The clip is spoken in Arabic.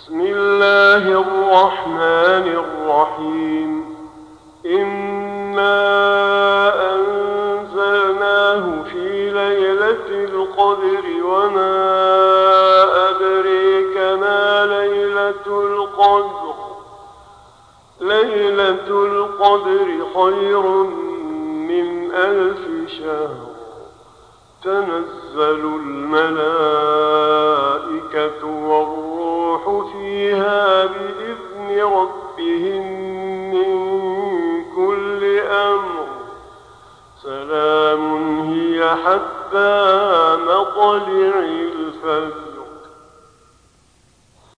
بسم الله الرحمن الرحيم. إنا أنزلناه في ليلة القدر وما أدريك ما ليلة القدر. ليلة القدر خير من 1000 شهر. تنزل الملائكة والروح فيها بإذن ربهم من كل أمر. سلام هي حتى مطلع الفجر.